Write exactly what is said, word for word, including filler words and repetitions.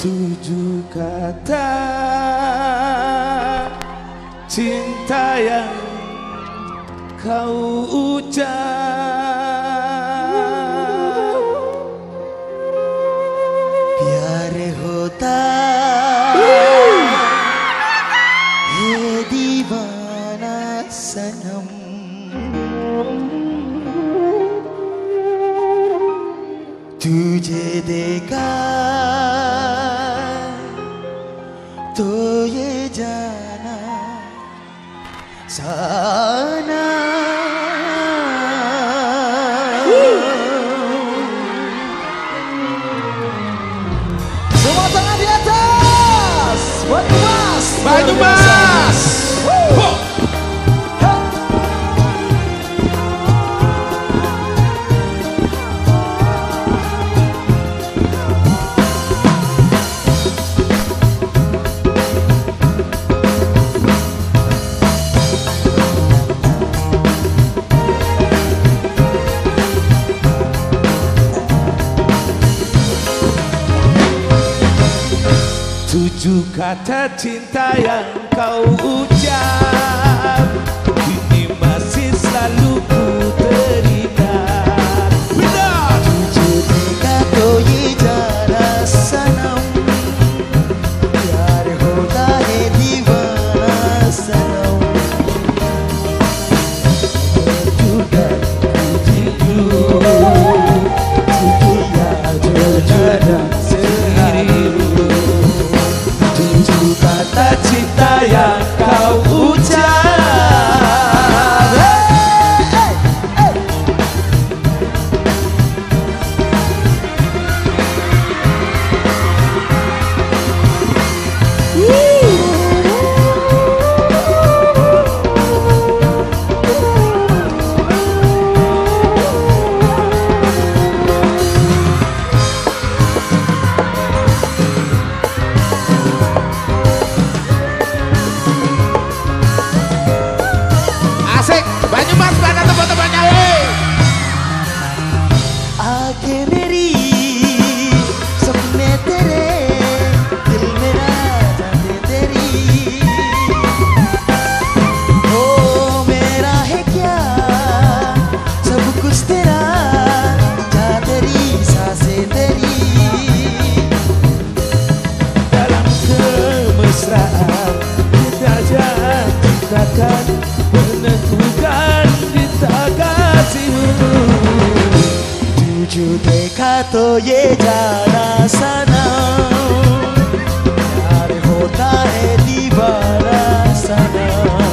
Tujuh kata cinta yang kau ucap, प्यार होता है दीवाना सनम, तुझे देखा तो ये जाना sana. Semua tangan di atas. Banyumas, Banyumas. Tujuh kata cinta yang kau ucap, ini masih selalu ku teringat. Benar. तुझे देखा तो ये जाना सनम, प्यार होता है दीवाना सनम, juga diriku, dia juga sendirimu. Tujuh kata cinta yang kau ucap. Banyumas mana teman-temannya, hei. आके मेरी सपने तेरे, दिल मेरा जाने तेरी, ओ मेरा है क्या सब कुछ तेरा, जा तेरी सांसें तेरी. Dalam kemesraan kita jangan menentukan kita kasihmu. तुझे देखा तो ये जाना सनम, प्यार होता है दीवाना सनम.